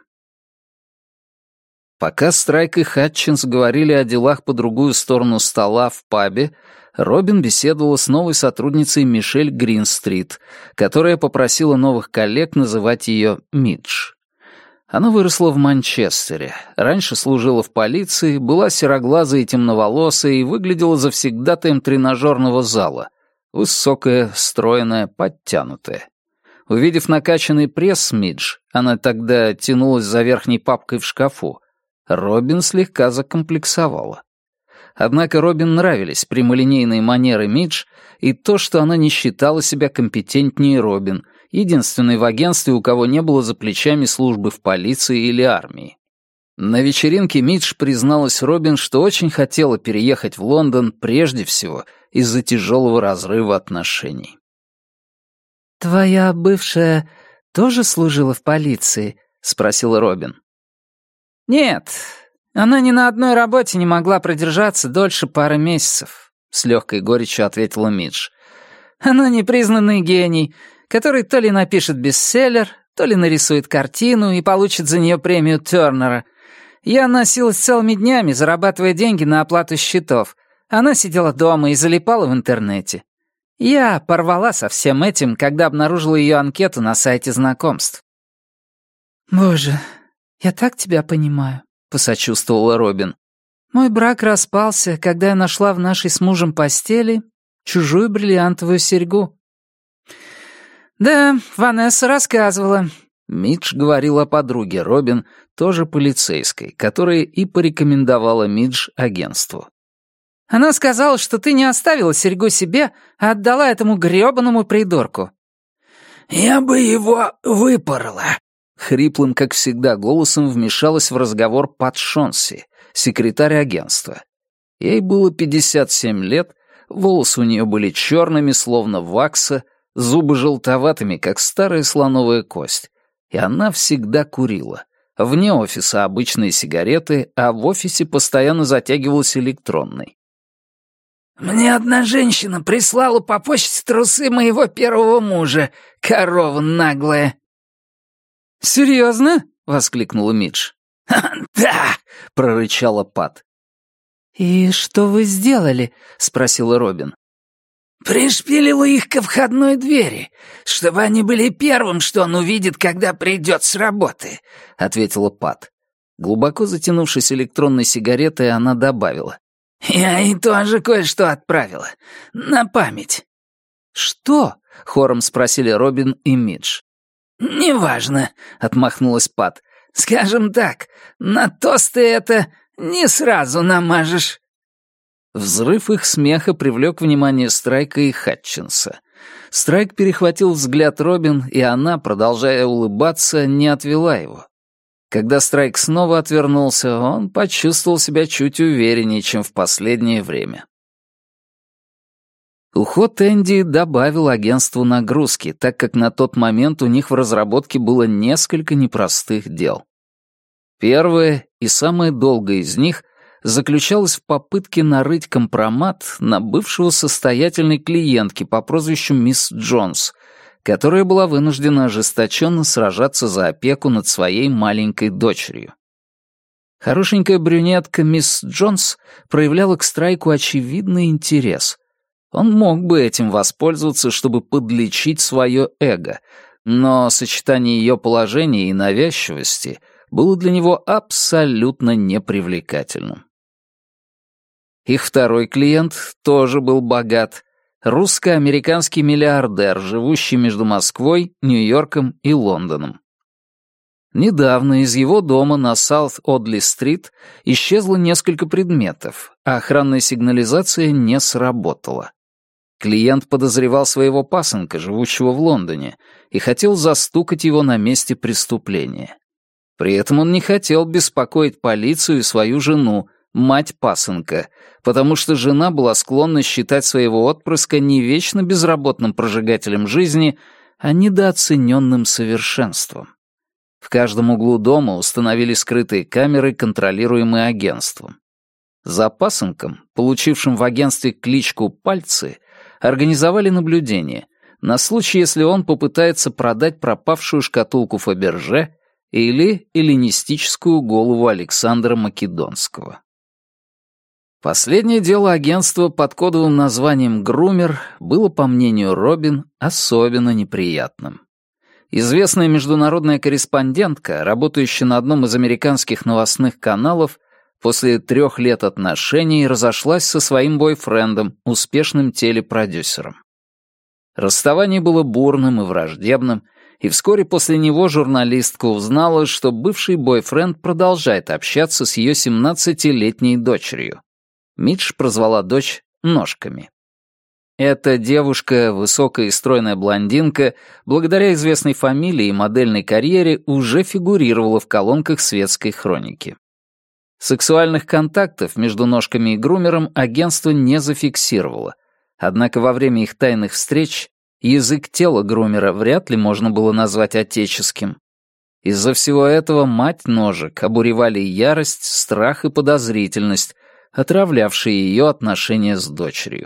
Пока Страйк и Хатчинс говорили о делах по другую сторону стола в пабе, Робин беседовала с новой сотрудницей Мишель Гринстрит, которая попросила новых коллег называть ее Мидж. Она выросла в Манчестере, раньше служила в полиции, была сероглазой и темноволосой и выглядела завсегдатаем тренажерного зала. Высокая, стройная, подтянутая. Увидев накачанный пресс Мидж, она тогда тянулась за верхней папкой в шкафу, Робин слегка закомплексовала. Однако Робин нравились прямолинейные манеры Мидж и то, что она не считала себя компетентнее Робин, единственной в агентстве, у кого не было за плечами службы в полиции или армии. На вечеринке Мидж призналась Робин, что очень хотела переехать в Лондон прежде всего из-за тяжелого разрыва отношений. «Твоя бывшая тоже служила в полиции?» — спросила Робин. «Нет, она ни на одной работе не могла продержаться дольше пары месяцев», — с легкой горечью ответила Мидж. «Она непризнанный гений, который то ли напишет бестселлер, то ли нарисует картину и получит за нее премию Тернера. Я носилась целыми днями, зарабатывая деньги на оплату счетов. Она сидела дома и залипала в интернете. Я порвала со всем этим, когда обнаружила ее анкету на сайте знакомств». «Боже, я так тебя понимаю», — посочувствовала Робин. «Мой брак распался, когда я нашла в нашей с мужем постели чужую бриллиантовую серьгу». «Да, Ванесса рассказывала». Мидж говорила о подруге Робин, тоже полицейской, которая и порекомендовала Мидж агентству. «Она сказала, что ты не оставила серьгу себе, а отдала этому грёбаному придурку». «Я бы его выпорола». Хриплым, как всегда, голосом вмешалась в разговор Пат Шонси, секретарь агентства. Ей было 57 лет, волосы у нее были черными, словно вакса, зубы желтоватыми, как старая слоновая кость, и она всегда курила. Вне офиса обычные сигареты, а в офисе постоянно затягивалась электронной. «Мне одна женщина прислала по почте трусы моего первого мужа, корова наглая». «Серьезно?» — воскликнула Мидж. «Да!» — прорычала Пат. «И что вы сделали?» — спросила Робин. «Пришпилила их ко входной двери, чтобы они были первым, что он увидит, когда придет с работы», — ответила Пат. Глубоко затянувшись электронной сигаретой, она добавила. «Я ей тоже кое-что отправила. На память». «Что?» — хором спросили Робин и Мидж. «Неважно», — отмахнулась Пат. «Скажем так, на тосты это не сразу намажешь». Взрыв их смеха привлек внимание Страйка и Хатчинса. Страйк перехватил взгляд Робин, и она, продолжая улыбаться, не отвела его. Когда Страйк снова отвернулся, он почувствовал себя чуть увереннее, чем в последнее время. Уход Энди добавил агентству нагрузки, так как на тот момент у них в разработке было несколько непростых дел. Первое и самое долгое из них заключалось в попытке нарыть компромат на бывшего состоятельной клиентки по прозвищу мисс Джонс, которая была вынуждена ожесточенно сражаться за опеку над своей маленькой дочерью. Хорошенькая брюнетка мисс Джонс проявляла к Страйку очевидный интерес. Он мог бы этим воспользоваться, чтобы подлечить свое эго, но сочетание ее положения и навязчивости было для него абсолютно непривлекательным. Их второй клиент тоже был богат. Русско-американский миллиардер, живущий между Москвой, Нью-Йорком и Лондоном. Недавно из его дома на Саут-Одли-стрит исчезло несколько предметов, а охранная сигнализация не сработала. Клиент подозревал своего пасынка, живущего в Лондоне, и хотел застукать его на месте преступления. При этом он не хотел беспокоить полицию и свою жену, мать пасынка, потому что жена была склонна считать своего отпрыска не вечно безработным прожигателем жизни, а недооцененным совершенством. В каждом углу дома установили скрытые камеры, контролируемые агентством. За пасынком, получившим в агентстве кличку «Пальцы», организовали наблюдение на случай, если он попытается продать пропавшую шкатулку Фаберже или эллинистическую голову Александра Македонского. Последнее дело агентства под кодовым названием «Грумер» было, по мнению Робин, особенно неприятным. Известная международная корреспондентка, работающая на одном из американских новостных каналов, после 3 лет отношений разошлась со своим бойфрендом, успешным телепродюсером. Расставание было бурным и враждебным, и вскоре после него журналистка узнала, что бывший бойфренд продолжает общаться с ее 17-летней дочерью. Мидж прозвала дочь «Ножками». Эта девушка, высокая и стройная блондинка, благодаря известной фамилии и модельной карьере уже фигурировала в колонках светской хроники. Сексуальных контактов между Ножками и Грумером агентство не зафиксировало, однако во время их тайных встреч язык тела Грумера вряд ли можно было назвать отеческим. Из-за всего этого мать Ножек обуревали ярость, страх и подозрительность, отравлявшие ее отношения с дочерью.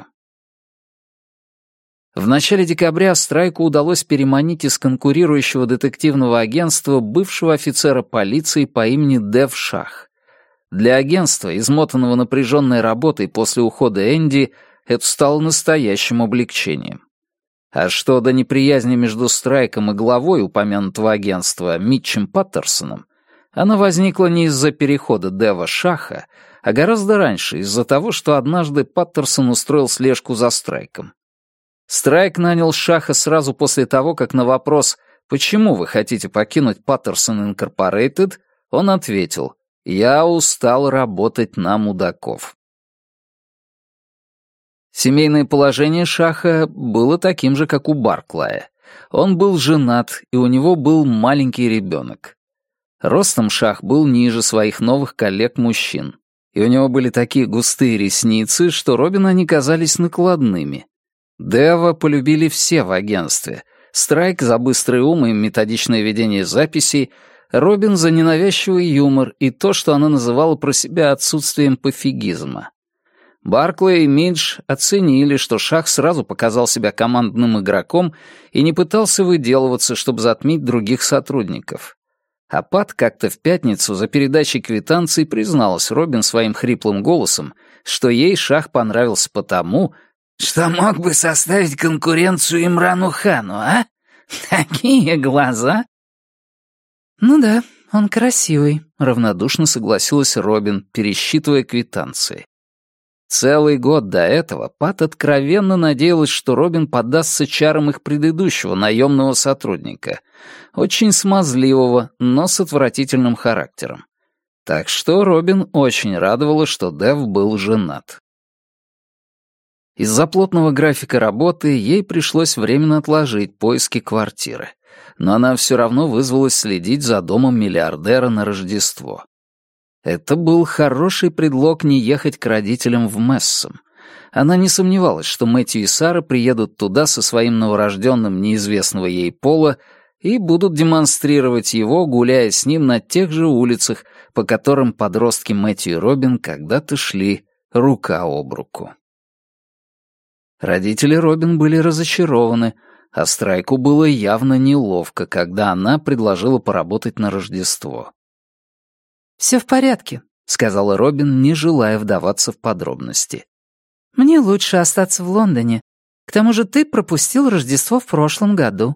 В начале декабря Страйку удалось переманить из конкурирующего детективного агентства бывшего офицера полиции по имени Дэв Шах. Для агентства, измотанного напряженной работой после ухода Энди, это стало настоящим облегчением. А что до неприязни между Страйком и главой упомянутого агентства Митчем Паттерсоном, она возникла не из-за перехода Дэва Шаха, а гораздо раньше, из-за того, что однажды Паттерсон устроил слежку за Страйком. Страйк нанял Шаха сразу после того, как на вопрос «Почему вы хотите покинуть Паттерсон Инкорпорейтед?» он ответил «Я устал работать на мудаков». Семейное положение Шаха было таким же, как у Барклая. Он был женат, и у него был маленький ребенок. Ростом Шах был ниже своих новых коллег-мужчин, и у него были такие густые ресницы, что Робину они казались накладными. Дэва полюбили все в агентстве. Страйк за быстрый ум и методичное ведение записей, Робин за ненавязчивый юмор и то, что она называла про себя отсутствием пофигизма. Барклey и Мидж оценили, что Шах сразу показал себя командным игроком и не пытался выделываться, чтобы затмить других сотрудников. А Пат как-то в пятницу за передачей квитанций призналась Робин своим хриплым голосом, что ей Шах понравился потому, что мог бы составить конкуренцию Имрану Хану, а? Такие глаза! «Ну да, он красивый», — равнодушно согласилась Робин, пересчитывая квитанции. Целый год до этого Пат откровенно надеялась, что Робин поддастся чарам их предыдущего наемного сотрудника, очень смазливого, но с отвратительным характером. Так что Робин очень радовала, что Дэв был женат. Из-за плотного графика работы ей пришлось временно отложить поиски квартиры, но она все равно вызвалась следить за домом миллиардера на Рождество. Это был хороший предлог не ехать к родителям в Мессом. Она не сомневалась, что Мэтью и Сара приедут туда со своим новорожденным неизвестного ей пола и будут демонстрировать его, гуляя с ним на тех же улицах, по которым подростки Мэтью и Робин когда-то шли рука об руку. Родители Робин были разочарованы, а Страйку было явно неловко, когда она предложила поработать на Рождество. «Все в порядке», — сказала Робин, не желая вдаваться в подробности. «Мне лучше остаться в Лондоне. К тому же ты пропустил Рождество в прошлом году».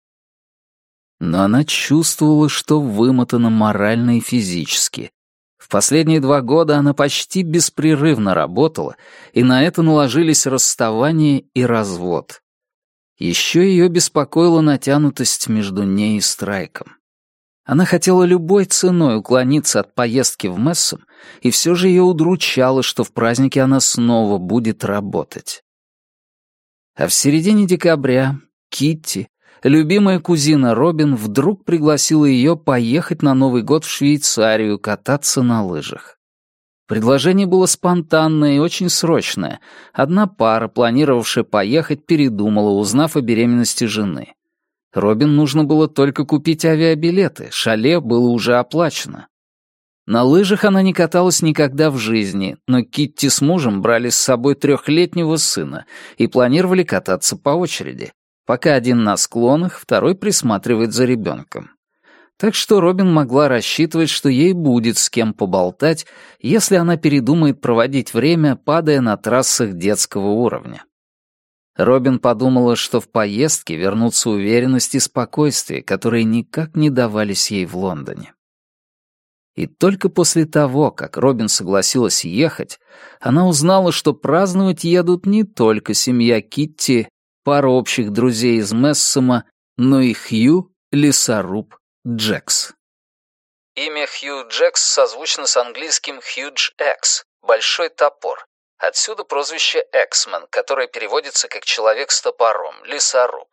Но она чувствовала, что вымотана морально и физически. В последние 2 года она почти беспрерывно работала, и на это наложились расставание и развод. Еще ее беспокоила натянутость между ней и Страйком. Она хотела любой ценой уклониться от поездки в Мессом, и все же ее удручало, что в празднике она снова будет работать. А в середине декабря Китти, любимая кузина Робин, вдруг пригласила ее поехать на Новый год в Швейцарию кататься на лыжах. Предложение было спонтанное и очень срочное. Одна пара, планировавшая поехать, передумала, узнав о беременности жены. Робин нужно было только купить авиабилеты, шале было уже оплачено. На лыжах она не каталась никогда в жизни, но Китти с мужем брали с собой 3-летнего сына и планировали кататься по очереди, пока один на склонах, второй присматривает за ребенком. Так что Робин могла рассчитывать, что ей будет с кем поболтать, если она передумает проводить время, падая на трассах детского уровня. Робин подумала, что в поездке вернутся уверенность и спокойствие, которые никак не давались ей в Лондоне. И только после того, как Робин согласилась ехать, она узнала, что праздновать едут не только семья Китти, пара общих друзей из Мессома, но и Хью, лесоруб, Джекс. Имя Хью Джекс созвучно с английским «huge axe» — «большой топор». Отсюда прозвище «Эксмен», которое переводится как «человек с топором», лесоруб.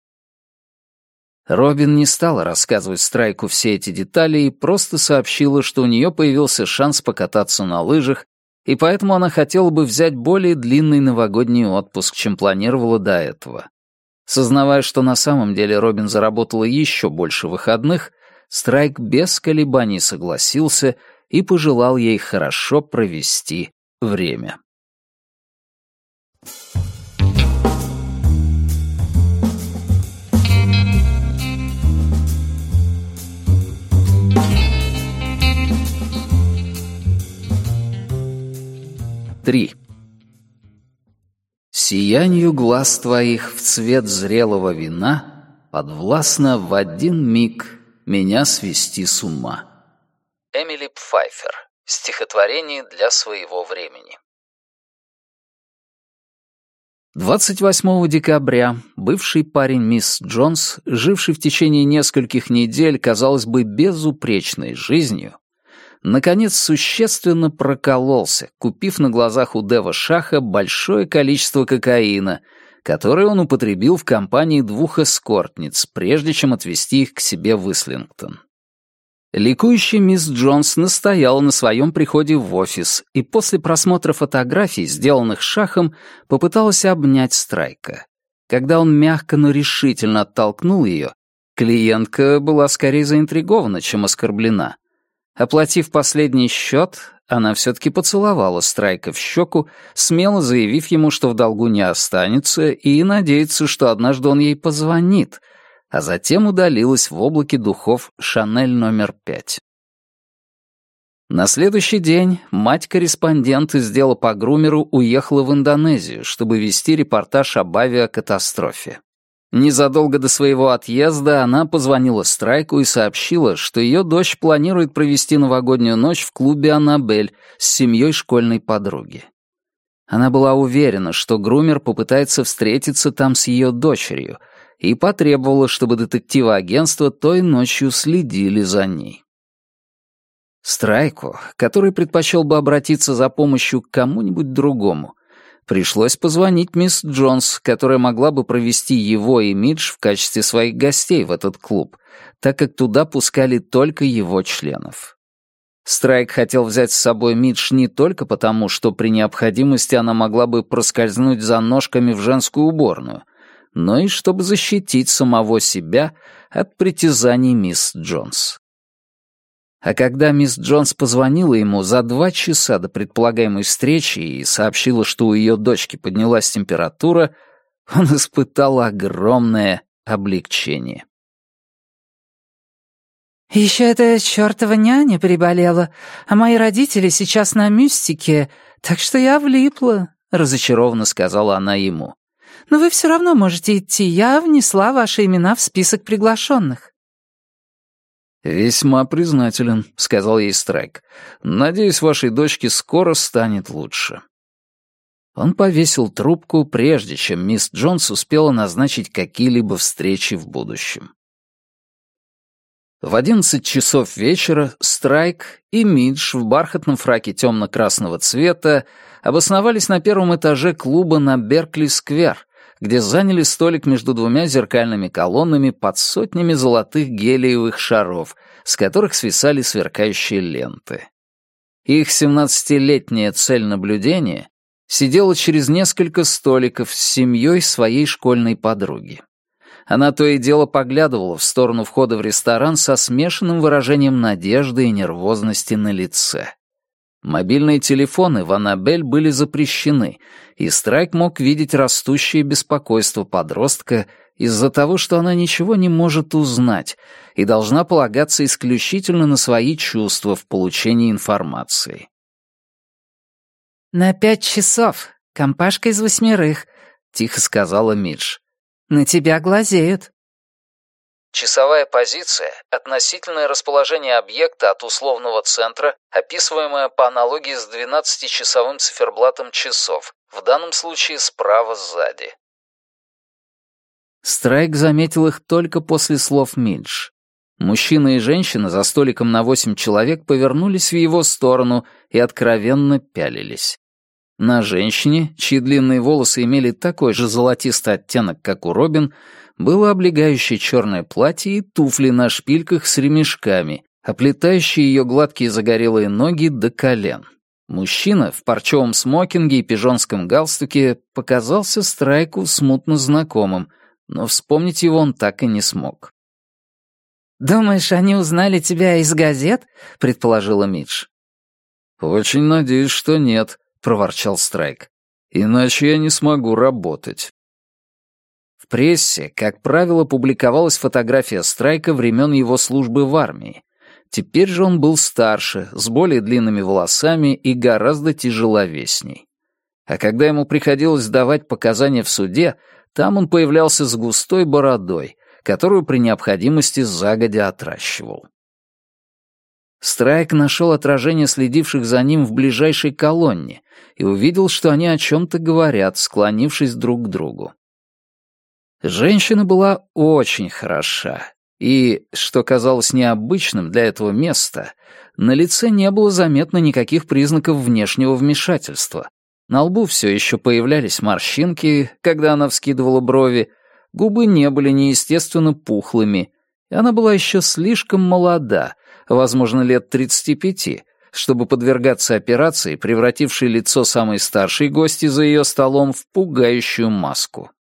Робин не стала рассказывать Страйку все эти детали и просто сообщила, что у нее появился шанс покататься на лыжах, и поэтому она хотела бы взять более длинный новогодний отпуск, чем планировала до этого. Сознавая, что на самом деле Робин заработала еще больше выходных, Страйк без колебаний согласился и пожелал ей хорошо провести время. Три. Сиянью глаз твоих в цвет зрелого вина подвластно в один миг меня свести с ума. Эмили Пфайфер. Стихотворение для своего времени. 28 декабря бывший парень мисс Джонс, живший в течение нескольких недель, казалось бы, безупречной жизнью, наконец существенно прокололся, купив на глазах у Дэва Шаха большое количество кокаина, которое он употребил в компании 2 эскортниц, прежде чем отвезти их к себе в Ислингтон. Ликующая мисс Джонс настояла на своем приходе в офис и после просмотра фотографий, сделанных Шахом, попыталась обнять Страйка. Когда он мягко, но решительно оттолкнул ее, клиентка была скорее заинтригована, чем оскорблена. Оплатив последний счет, она все-таки поцеловала Страйка в щеку, смело заявив ему, что в долгу не останется, и надеется, что однажды он ей позвонит, а затем удалилась в облаке духов «Шанель номер 5». На следующий день мать-корреспондент из дела по грумеру уехала в Индонезию, чтобы вести репортаж об авиакатастрофе. Незадолго до своего отъезда она позвонила Страйку и сообщила, что ее дочь планирует провести новогоднюю ночь в клубе «Аннабель» с семьей школьной подруги. Она была уверена, что грумер попытается встретиться там с ее дочерью, и потребовала, чтобы детективы агентства той ночью следили за ней. Страйку, который предпочел бы обратиться за помощью к кому-нибудь другому, пришлось позвонить мисс Джонс, которая могла бы провести его и Мидж в качестве своих гостей в этот клуб, так как туда пускали только его членов. Страйк хотел взять с собой Мидж не только потому, что при необходимости она могла бы проскользнуть за ножками в женскую уборную, но и чтобы защитить самого себя от притязаний мисс Джонс. А когда мисс Джонс позвонила ему за 2 часа до предполагаемой встречи и сообщила, что у ее дочки поднялась температура, он испытал огромное облегчение. «Еще эта чертова няня приболела, а мои родители сейчас на мюстике, так что я влипла», — разочарованно сказала она ему. «Но вы все равно можете идти, я внесла ваши имена в список приглашенных». «Весьма признателен», — сказал ей Страйк. «Надеюсь, вашей дочке скоро станет лучше». Он повесил трубку, прежде чем мисс Джонс успела назначить какие-либо встречи в будущем. В 11 часов вечера Страйк и Мидж в бархатном фраке темно-красного цвета обосновались на первом этаже клуба на Беркли-сквер, где заняли столик между 2 зеркальными колоннами под сотнями золотых гелиевых шаров, с которых свисали сверкающие ленты. Их 17-летняя цель наблюдения сидела через несколько столиков с семьей своей школьной подруги. Она то и дело поглядывала в сторону входа в ресторан со смешанным выражением надежды и нервозности на лице. Мобильные телефоны в Аннабель были запрещены, и Страйк мог видеть растущее беспокойство подростка из-за того, что она ничего не может узнать и должна полагаться исключительно на свои чувства в получении информации. «На 5 часов. Компашка из 8, — тихо сказала Мидж. «На тебя глазеют». Часовая позиция — относительное расположение объекта от условного центра, описываемое по аналогии с 12-часовым циферблатом часов, в данном случае справа сзади. Страйк заметил их только после слов Мидж. Мужчина и женщина за столиком на 8 человек повернулись в его сторону и откровенно пялились. На женщине, чьи длинные волосы имели такой же золотистый оттенок, как у Робин, было облегающее черное платье и туфли на шпильках с ремешками, оплетающие ее гладкие загорелые ноги до колен. Мужчина в парчевом смокинге и пижонском галстуке показался Страйку смутно знакомым, но вспомнить его он так и не смог. «Думаешь, они узнали тебя из газет?» — предположила Мидж. «Очень надеюсь, что нет», — проворчал Страйк. «Иначе я не смогу работать». В прессе, как правило, публиковалась фотография Страйка времен его службы в армии. Теперь же он был старше, с более длинными волосами и гораздо тяжеловесней. А когда ему приходилось давать показания в суде, там он появлялся с густой бородой, которую при необходимости загодя отращивал. Страйк нашел отражение следивших за ним в ближайшей колонне и увидел, что они о чем-то говорят, склонившись друг к другу. Женщина была очень хороша, и, что казалось необычным для этого места, на лице не было заметно никаких признаков внешнего вмешательства. На лбу все еще появлялись морщинки, когда она вскидывала брови, губы не были неестественно пухлыми, И она была еще слишком молода, возможно, лет 35, чтобы подвергаться операции, превратившей лицо самой старшей гости за ее столом в пугающую маску.